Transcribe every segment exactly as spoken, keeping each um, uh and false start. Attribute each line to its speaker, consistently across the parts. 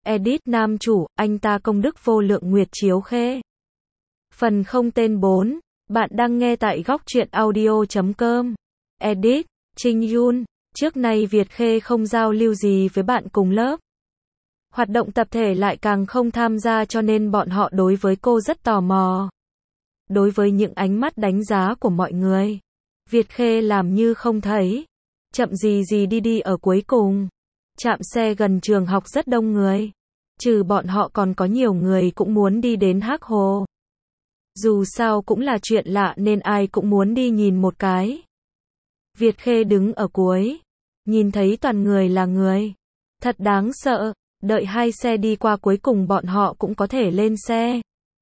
Speaker 1: Edit nam chủ, anh ta công đức vô lượng Nguyệt Chiếu Khê. Phần không tên bốn. Bạn đang nghe tại góc truyện audio chấm com. Edit, Trinh Yun. Trước nay Việt Khê không giao lưu gì với bạn cùng lớp. Hoạt động tập thể lại càng không tham gia, cho nên bọn họ đối với cô rất tò mò. Đối với những ánh mắt đánh giá của mọi người, Việt Khê làm như không thấy. Chậm gì gì đi đi ở cuối cùng. Trạm xe gần trường học rất đông người. Trừ bọn họ còn có nhiều người cũng muốn đi đến Hác Hồ. Dù sao cũng là chuyện lạ nên ai cũng muốn đi nhìn một cái. Việt Khê đứng ở cuối. Nhìn thấy toàn người là người. Thật đáng sợ. Đợi hai xe đi qua cuối cùng bọn họ cũng có thể lên xe.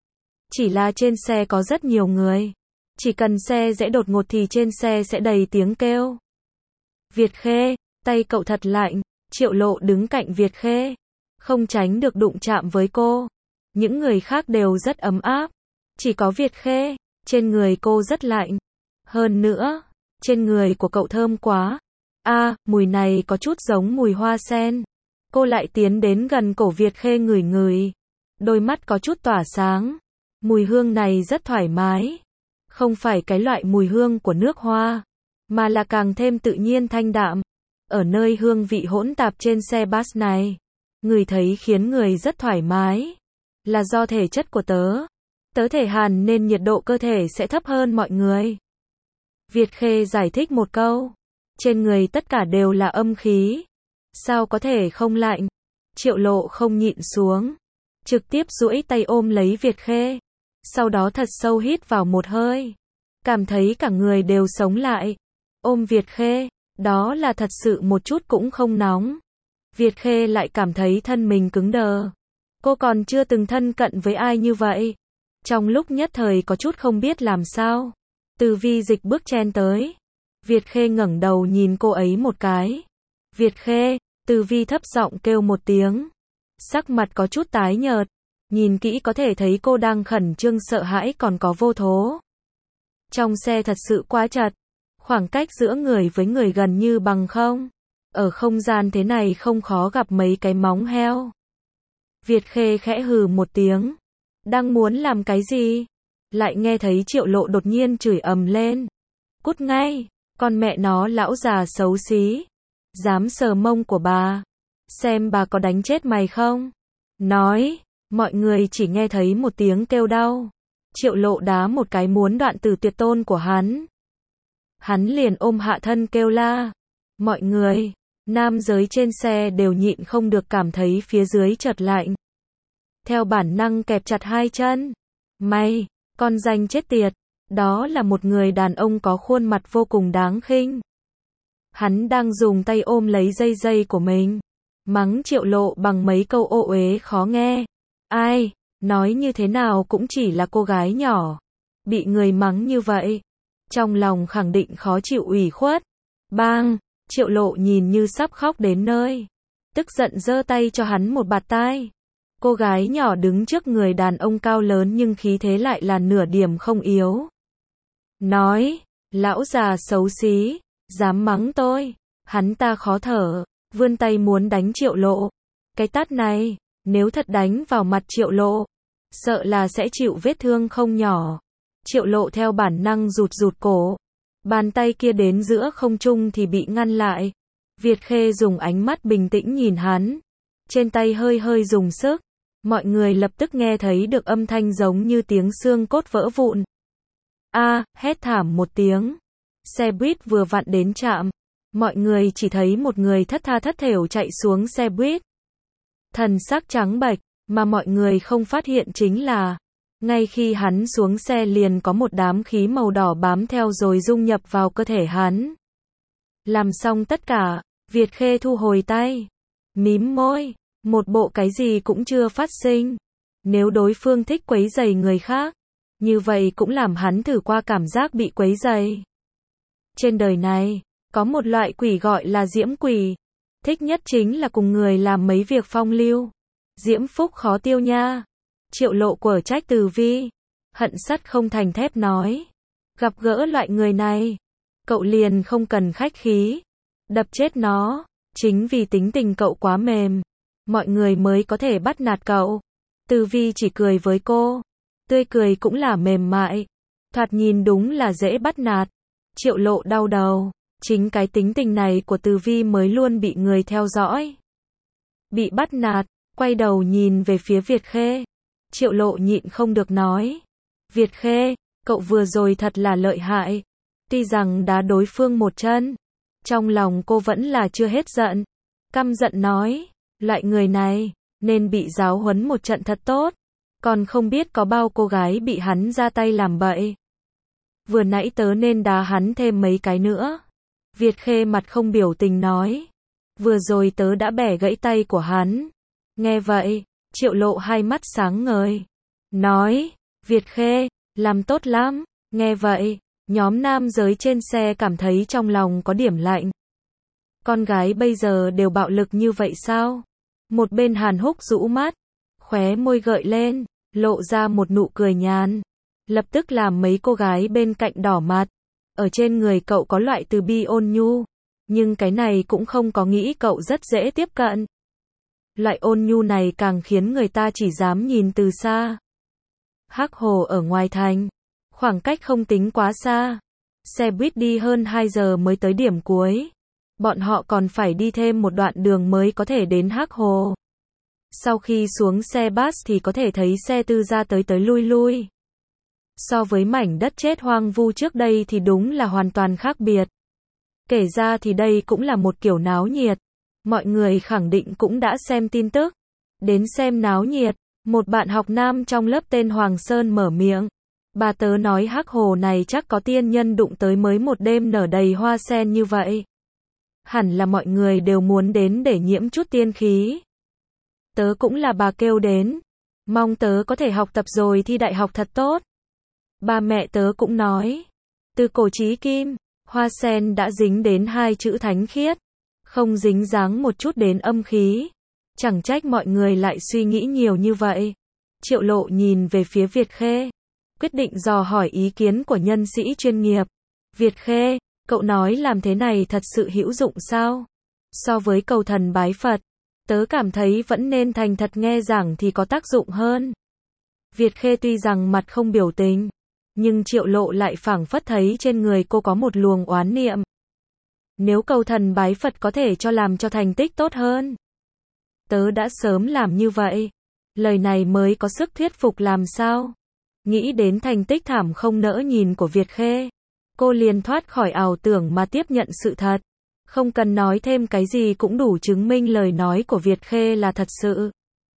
Speaker 1: Chỉ là trên xe có rất nhiều người. Chỉ cần xe rẽ đột ngột thì trên xe sẽ đầy tiếng kêu. Việt Khê, tay cậu thật lạnh. Triệu Lộ đứng cạnh Việt Khê. Không tránh được đụng chạm với cô. Những người khác đều rất ấm áp. Chỉ có Việt Khê, trên người cô rất lạnh. Hơn nữa, trên người của cậu thơm quá. A, à, mùi này có chút giống mùi hoa sen. Cô lại tiến đến gần cổ Việt Khê ngửi ngửi. Đôi mắt có chút tỏa sáng. Mùi hương này rất thoải mái. Không phải cái loại mùi hương của nước hoa, mà là càng thêm tự nhiên thanh đạm. Ở nơi hương vị hỗn tạp trên xe bus này, người thấy khiến người rất thoải mái. Là do thể chất của tớ. Tớ thể hàn nên nhiệt độ cơ thể sẽ thấp hơn mọi người. Việt Khê giải thích một câu. Trên người tất cả đều là âm khí. Sao có thể không lạnh? Triệu Lộ không nhịn xuống. Trực tiếp duỗi tay ôm lấy Việt Khê. Sau đó thật sâu hít vào một hơi. Cảm thấy cả người đều sống lại. Ôm Việt Khê. Đó là thật sự một chút cũng không nóng. Việt Khê lại cảm thấy thân mình cứng đờ. Cô còn chưa từng thân cận với ai như vậy. Trong lúc nhất thời có chút không biết làm sao. Từ Vi dịch bước chen tới. Việt Khê ngẩng đầu nhìn cô ấy một cái. Việt Khê, Từ Vi thấp giọng kêu một tiếng. Sắc mặt có chút tái nhợt. Nhìn kỹ có thể thấy cô đang khẩn trương sợ hãi còn có vô thố. Trong xe thật sự quá chật. Khoảng cách giữa người với người gần như bằng không. Ở không gian thế này không khó gặp mấy cái móng heo. Việt Khê khẽ hừ một tiếng. Đang muốn làm cái gì? Lại nghe thấy Triệu Lộ đột nhiên chửi ầm lên. Cút ngay, con mẹ nó lão già xấu xí. Dám sờ mông của bà. Xem bà có đánh chết mày không? Nói, mọi người chỉ nghe thấy một tiếng kêu đau. Triệu Lộ đá một cái muốn đoạn tử tuyệt tôn của hắn. Hắn liền ôm hạ thân kêu la. Mọi người, nam giới trên xe đều nhịn không được cảm thấy phía dưới chợt lạnh. Theo bản năng kẹp chặt hai chân. Mày, con danh chết tiệt. Đó là một người đàn ông có khuôn mặt vô cùng đáng khinh. Hắn đang dùng tay ôm lấy dây dây của mình. Mắng Triệu Lộ bằng mấy câu ô uế khó nghe. Ai, nói như thế nào cũng chỉ là cô gái nhỏ. Bị người mắng như vậy. Trong lòng khẳng định khó chịu ủy khuất. Bang, Triệu Lộ nhìn như sắp khóc đến nơi. Tức giận giơ tay cho hắn một bạt tai. Cô gái nhỏ đứng trước người đàn ông cao lớn nhưng khí thế lại là nửa điểm không yếu. Nói, lão già xấu xí, dám mắng tôi. Hắn ta khó thở, vươn tay muốn đánh Triệu Lộ. Cái tát này, nếu thật đánh vào mặt Triệu Lộ, sợ là sẽ chịu vết thương không nhỏ. Triệu Lộ theo bản năng rụt rụt cổ. Bàn tay kia đến giữa không trung thì bị ngăn lại. Việt Khê dùng ánh mắt bình tĩnh nhìn hắn. Trên tay hơi hơi dùng sức. Mọi người lập tức nghe thấy được âm thanh giống như tiếng xương cốt vỡ vụn. A, à, hét thảm một tiếng. Xe buýt vừa vặn đến trạm. Mọi người chỉ thấy một người thất tha thất thểu chạy xuống xe buýt. Thần sắc trắng bệch, mà mọi người không phát hiện chính là ngay khi hắn xuống xe liền có một đám khí màu đỏ bám theo rồi dung nhập vào cơ thể hắn. Làm xong tất cả, Việt Khê thu hồi tay. Mím môi, một bộ cái gì cũng chưa phát sinh. Nếu đối phương thích quấy rầy người khác, như vậy cũng làm hắn thử qua cảm giác bị quấy rầy. Trên đời này, có một loại quỷ gọi là diễm quỷ. Thích nhất chính là cùng người làm mấy việc phong lưu. Diễm phúc khó tiêu nha. Triệu Lộ quở trách Từ Vi. Hận sắt không thành thép nói. Gặp gỡ loại người này, cậu liền không cần khách khí. Đập chết nó. Chính vì tính tình cậu quá mềm. mọi người mới có thể bắt nạt cậu. Từ Vi chỉ cười với cô. Tươi cười cũng là mềm mại. Thoạt nhìn đúng là dễ bắt nạt. Triệu Lộ đau đầu. Chính cái tính tình này của Từ Vi mới luôn bị người theo dõi. Bị bắt nạt, quay đầu nhìn về phía Việt Khê. Triệu Lộ nhịn không được nói. Việt Khê, cậu vừa rồi thật là lợi hại. Tuy rằng đá đối phương một chân, trong lòng cô vẫn là chưa hết giận. Căm giận nói, loại người này, nên bị giáo huấn một trận thật tốt. Còn không biết có bao cô gái bị hắn ra tay làm bậy. Vừa nãy tớ nên đá hắn thêm mấy cái nữa. Việt Khê mặt không biểu tình nói. Vừa rồi tớ đã bẻ gãy tay của hắn. Nghe vậy, Triệu Lộ hai mắt sáng ngời. Nói, Việt Khê, làm tốt lắm. Nghe vậy, nhóm nam giới trên xe cảm thấy trong lòng có điểm lạnh. Con gái bây giờ đều bạo lực như vậy sao? Một bên Hàn Húc rũ mắt, khóe môi gợi lên, lộ ra một nụ cười nhàn. Lập tức làm mấy cô gái bên cạnh đỏ mặt. Ở trên người cậu có loại từ bi ôn nhu, nhưng cái này cũng không có nghĩ cậu rất dễ tiếp cận. Loại ôn nhu này càng khiến người ta chỉ dám nhìn từ xa. Hắc Hồ ở ngoài thành, khoảng cách không tính quá xa. Xe buýt đi hơn hai giờ mới tới điểm cuối. Bọn họ còn phải đi thêm một đoạn đường mới có thể đến Hắc Hồ. Sau khi xuống xe bus thì có thể thấy xe tư ra tới tới lui lui. So với mảnh đất chết hoang vu trước đây thì đúng là hoàn toàn khác biệt. Kể ra thì đây cũng là một kiểu náo nhiệt. Mọi người khẳng định cũng đã xem tin tức. Đến xem náo nhiệt, một bạn học nam trong lớp tên Hoàng Sơn mở miệng. Bà tớ nói Hắc Hồ này chắc có tiên nhân đụng tới mới một đêm nở đầy hoa sen như vậy. Hẳn là mọi người đều muốn đến để nhiễm chút tiên khí. Tớ cũng là bà kêu đến. Mong tớ có thể học tập rồi thi đại học thật tốt. Ba mẹ tớ cũng nói. Từ cổ chí kim, hoa sen đã dính đến hai chữ thánh khiết. Không dính dáng một chút đến âm khí. Chẳng trách mọi người lại suy nghĩ nhiều như vậy. Triệu Lộ nhìn về phía Việt Khê. Quyết định dò hỏi ý kiến của nhân sĩ chuyên nghiệp. Việt Khê, cậu nói làm thế này thật sự hữu dụng sao? So với cầu thần bái Phật, tớ cảm thấy vẫn nên thành thật nghe giảng thì có tác dụng hơn. Việt Khê tuy rằng mặt không biểu tình, nhưng Triệu Lộ lại phảng phất thấy trên người cô có một luồng oán niệm. Nếu cầu thần bái Phật có thể cho làm cho thành tích tốt hơn, tớ đã sớm làm như vậy. Lời này mới có sức thuyết phục làm sao? Nghĩ đến thành tích thảm không nỡ nhìn của Việt Khê, cô liền thoát khỏi ảo tưởng mà tiếp nhận sự thật. Không cần nói thêm cái gì cũng đủ chứng minh lời nói của Việt Khê là thật sự.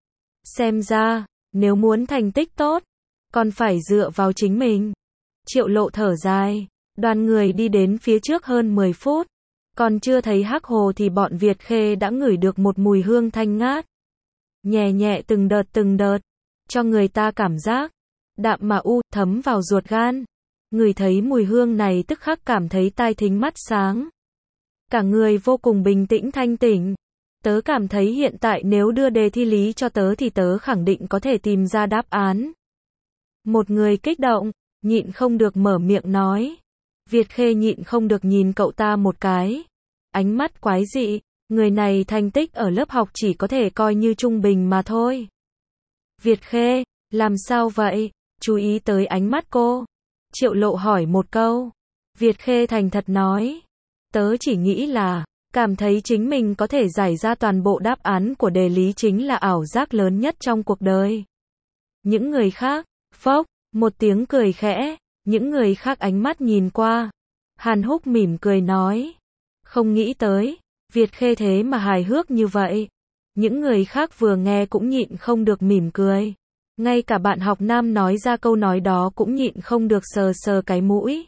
Speaker 1: Xem ra, nếu muốn thành tích tốt, còn phải dựa vào chính mình. Triệu Lộ thở dài, đoàn người đi đến phía trước hơn mười phút. Còn chưa thấy Hắc Hồ thì bọn Việt Khê đã ngửi được một mùi hương thanh ngát. Nhẹ nhẹ từng đợt từng đợt, cho người ta cảm giác đạm mà u, thấm vào ruột gan. Ngửi thấy mùi hương này tức khắc cảm thấy tai thính mắt sáng. Cả người vô cùng bình tĩnh thanh tỉnh. Tớ cảm thấy hiện tại nếu đưa đề thi lý cho tớ thì tớ khẳng định có thể tìm ra đáp án. Một người kích động, nhịn không được mở miệng nói. Việt Khê nhịn không được nhìn cậu ta một cái. Ánh mắt quái dị, người này thành tích ở lớp học chỉ có thể coi như trung bình mà thôi. Việt Khê, làm sao vậy? Chú ý tới ánh mắt cô. Triệu Lộ hỏi một câu. Việt Khê thành thật nói. Tớ chỉ nghĩ là, cảm thấy chính mình có thể giải ra toàn bộ đáp án của đề lý chính là ảo giác lớn nhất trong cuộc đời. Những người khác, phốc, một tiếng cười khẽ, những người khác ánh mắt nhìn qua. Hàn Húc mỉm cười nói. Không nghĩ tới, Việt Khê thế mà hài hước như vậy. Những người khác vừa nghe cũng nhịn không được mỉm cười. Ngay cả bạn học nam nói ra câu nói đó cũng nhịn không được sờ sờ cái mũi.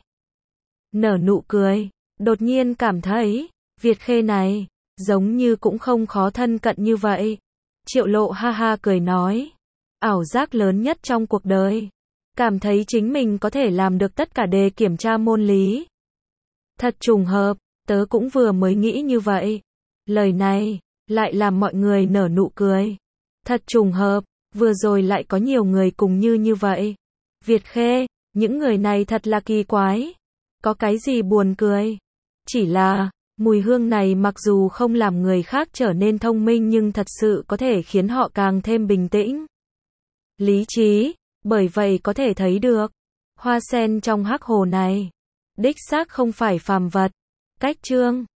Speaker 1: Nở nụ cười, đột nhiên cảm thấy, Việt Khê này, giống như cũng không khó thân cận như vậy. Triệu Lộ ha ha cười nói. Ảo giác lớn nhất trong cuộc đời. Cảm thấy chính mình có thể làm được tất cả đề kiểm tra môn lý. Thật trùng hợp, tớ cũng vừa mới nghĩ như vậy. Lời này, lại làm mọi người nở nụ cười. Thật trùng hợp, vừa rồi lại có nhiều người cùng như như vậy. Việt Khê, những người này thật là kỳ quái. Có cái gì buồn cười? Chỉ là, Mùi hương này mặc dù không làm người khác trở nên thông minh nhưng thật sự có thể khiến họ càng thêm bình tĩnh, lý trí, bởi vậy có thể thấy được, hoa sen trong hắc hồ này, đích xác không phải phàm vật. Cách chương